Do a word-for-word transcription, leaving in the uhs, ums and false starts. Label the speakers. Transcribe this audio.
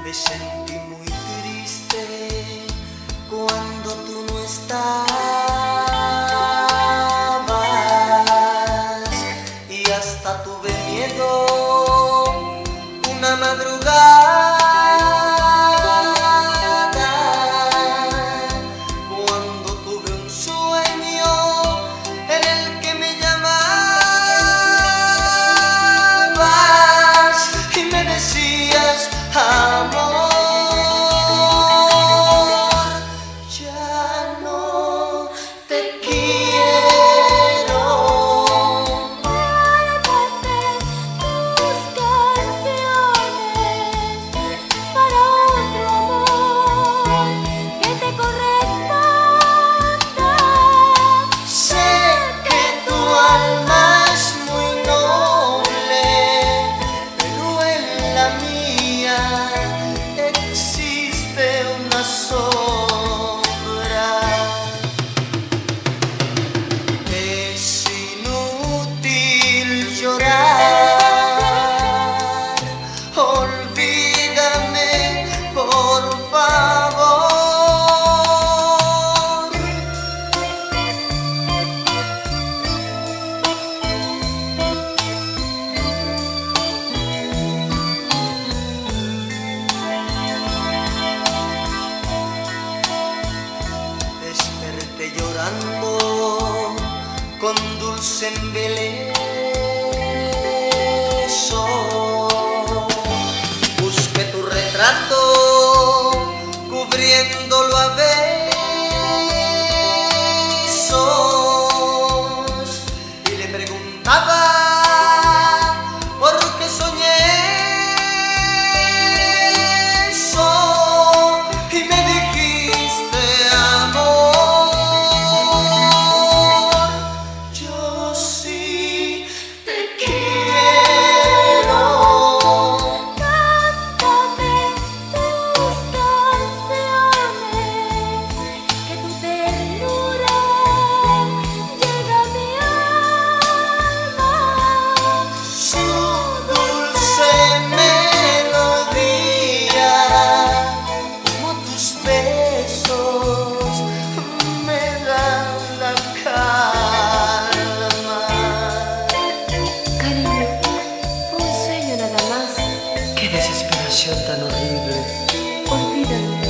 Speaker 1: Me sentí muy triste cuando tú no estabas y hasta tuve miedo una madrugada cuando tuve un sueño en el que me llamabas y me decías amor, ya no te quiero.
Speaker 2: Guárdate tus canciones para otro amor que te corresponda.
Speaker 1: Sé que tu alma es muy noble, pero en la mía existe una sombra. Es inútil llorar, olvídame por favor. Desperté llorando con dulce embeleso. Busqué tu retrato cubriéndolo a besos y le preguntaba por qué soñé eso y me dijiste amor, yo sí te quiero.
Speaker 2: Cántame tus canciones, que tu ternura llega a mi alma.
Speaker 1: Su dulce melodía, como tus besos, me dan la calma.
Speaker 3: Cariño, fue un sueño nada más.
Speaker 4: Qué desesperación tan horrible.
Speaker 3: Olvídalo.